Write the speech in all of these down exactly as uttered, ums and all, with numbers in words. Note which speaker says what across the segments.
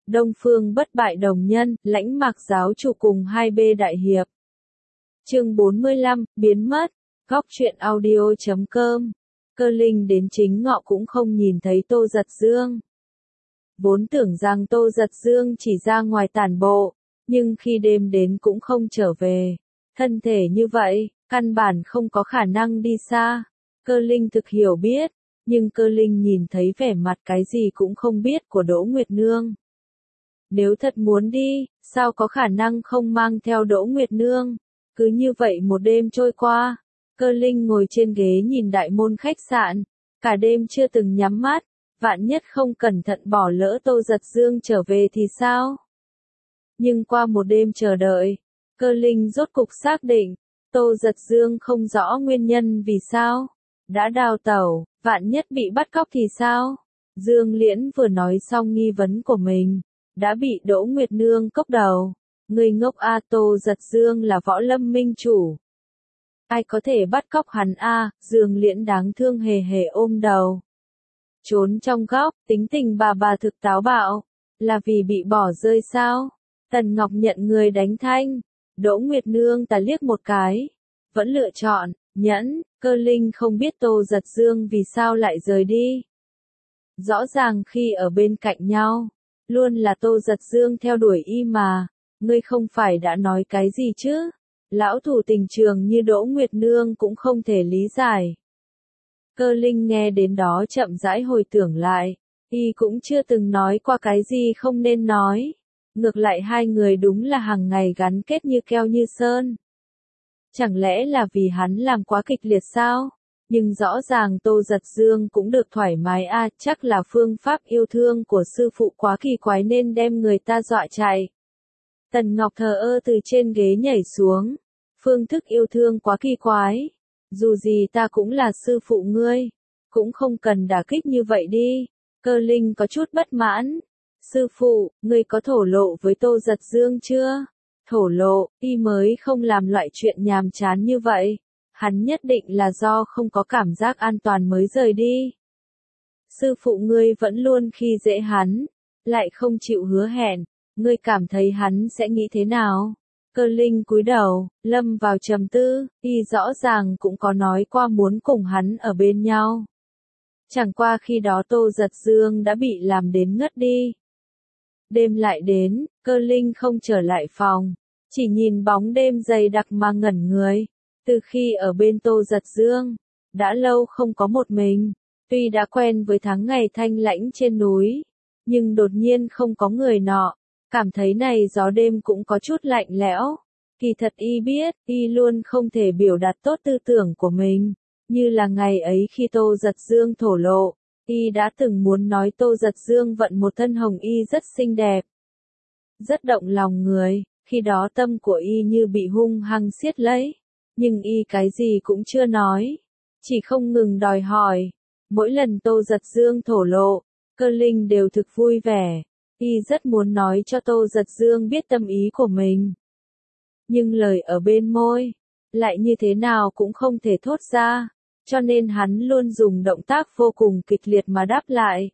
Speaker 1: Đông Phương bất bại đồng nhân, lãnh mạc giáo chủ cùng hai B đại hiệp. Chương bốn mươi lăm, biến mất. Góc truyện audio chấm com. Cơ linh đến chính ngọ cũng không nhìn thấy Tô Giật Dương. Vốn tưởng rằng Tô Giật Dương chỉ ra ngoài tản bộ, nhưng khi đêm đến cũng không trở về. Thân thể như vậy, căn bản không có khả năng đi xa. Cơ linh thực hiểu biết, nhưng cơ linh nhìn thấy vẻ mặt cái gì cũng không biết của Đỗ Nguyệt Nương. Nếu thật muốn đi, sao có khả năng không mang theo Đỗ Nguyệt Nương? Cứ như vậy một đêm trôi qua, cơ linh ngồi trên ghế nhìn đại môn khách sạn, cả đêm chưa từng nhắm mắt, vạn nhất không cẩn thận bỏ lỡ Tô Giật Dương trở về thì sao? Nhưng qua một đêm chờ đợi, cơ linh rốt cục xác định, Tô Giật Dương không rõ nguyên nhân vì sao, đã đào tẩu, vạn nhất bị bắt cóc thì sao? Dương Liễn vừa nói xong nghi vấn của mình, đã bị Đỗ Nguyệt Nương cốc đầu. Người ngốc a, Tô Giật Dương là võ lâm minh chủ. Ai có thể bắt cóc hắn a? Dương Liễn đáng thương hề hề ôm đầu. Trốn trong góc, tính tình bà bà thực táo bạo, là vì bị bỏ rơi sao? Tần Ngọc nhận người đánh thanh, Đỗ Nguyệt Nương ta liếc một cái, vẫn lựa chọn, nhẫn. Cơ linh không biết Tô Giật Dương vì sao lại rời đi. Rõ ràng khi ở bên cạnh nhau, luôn là Tô Giật Dương theo đuổi y mà. Ngươi không phải đã nói cái gì chứ? Lão thủ tình trường như Đỗ Nguyệt Nương cũng không thể lý giải. Cơ linh nghe đến đó chậm rãi hồi tưởng lại, y cũng chưa từng nói qua cái gì không nên nói. Ngược lại hai người đúng là hàng ngày gắn kết như keo như sơn. Chẳng lẽ là vì hắn làm quá kịch liệt sao? Nhưng rõ ràng Tô Giật Dương cũng được thoải mái a, à, chắc là phương pháp yêu thương của sư phụ quá kỳ quái nên đem người ta dọa chạy. Tần Ngọc thờ ơ từ trên ghế nhảy xuống. Phương thức yêu thương quá kỳ quái. Dù gì ta cũng là sư phụ ngươi. Cũng không cần đả kích như vậy đi. Cơ linh có chút bất mãn. Sư phụ, ngươi có thổ lộ với Tô Giật Dương chưa? Thổ lộ, y mới không làm loại chuyện nhàm chán như vậy. Hắn nhất định là do không có cảm giác an toàn mới rời đi. Sư phụ ngươi vẫn luôn khi dễ hắn. Lại không chịu hứa hẹn. Ngươi cảm thấy hắn sẽ nghĩ thế nào? Cơ linh cúi đầu, lâm vào trầm tư, y rõ ràng cũng có nói qua muốn cùng hắn ở bên nhau. Chẳng qua khi đó Tô Giật Dương đã bị làm đến ngất đi. Đêm lại đến, cơ linh không trở lại phòng, chỉ nhìn bóng đêm dày đặc mà ngẩn người. Từ khi ở bên Tô Giật Dương, đã lâu không có một mình, tuy đã quen với tháng ngày thanh lãnh trên núi, nhưng đột nhiên không có người nọ. Cảm thấy này gió đêm cũng có chút lạnh lẽo. Kỳ thật y biết, y luôn không thể biểu đạt tốt tư tưởng của mình. Như là ngày ấy khi Tô Giật Dương thổ lộ, y đã từng muốn nói Tô Giật Dương vận một thân hồng y rất xinh đẹp. Rất động lòng người, khi đó tâm của y như bị hung hăng siết lấy. Nhưng y cái gì cũng chưa nói, chỉ không ngừng đòi hỏi. Mỗi lần Tô Giật Dương thổ lộ, cơ linh đều thực vui vẻ. Y rất muốn nói cho Tô Giật Dương biết tâm ý của mình. Nhưng lời ở bên môi, lại như thế nào cũng không thể thốt ra, cho nên hắn luôn dùng động tác vô cùng kịch liệt mà đáp lại.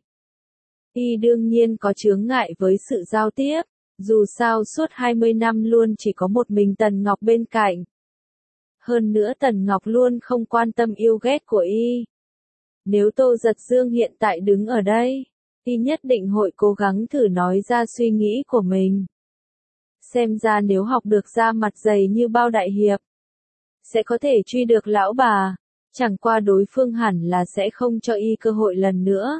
Speaker 1: Y đương nhiên có chướng ngại với sự giao tiếp, dù sao suốt hai mươi năm luôn chỉ có một mình Tần Ngọc bên cạnh. Hơn nữa Tần Ngọc luôn không quan tâm yêu ghét của y. Nếu Tô Giật Dương hiện tại đứng ở đây, y nhất định hội cố gắng thử nói ra suy nghĩ của mình. Xem ra nếu học được ra mặt dày như bao đại hiệp, sẽ có thể truy được lão bà, chẳng qua đối phương hẳn là sẽ không cho y cơ hội lần nữa.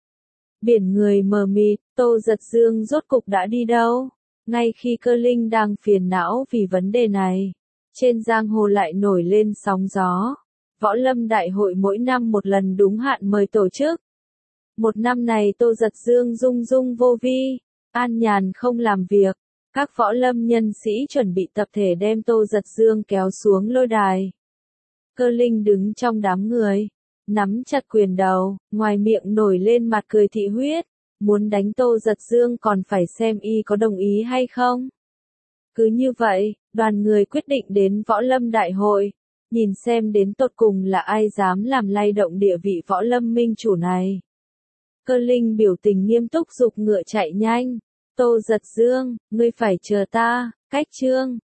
Speaker 1: Biển người mờ mịt, Tô Giật Dương rốt cục đã đi đâu? Ngay khi cơ linh đang phiền não vì vấn đề này, trên giang hồ lại nổi lên sóng gió. Võ lâm đại hội mỗi năm một lần đúng hạn mời tổ chức. Một năm này Tô Giật Dương dung dung vô vi, an nhàn không làm việc. Các võ lâm nhân sĩ chuẩn bị tập thể đem Tô Giật Dương kéo xuống lôi đài. Cơ linh đứng trong đám người, nắm chặt quyền đầu, ngoài miệng nổi lên mặt cười thị huyết. Muốn đánh Tô Giật Dương còn phải xem y có đồng ý hay không. Cứ như vậy, đoàn người quyết định đến võ lâm đại hội. Nhìn xem đến tột cùng là ai dám làm lay động địa vị võ lâm minh chủ này. Cơ linh biểu tình nghiêm túc giục ngựa chạy nhanh. Tô Giật Dương, ngươi phải chờ ta, cách chương.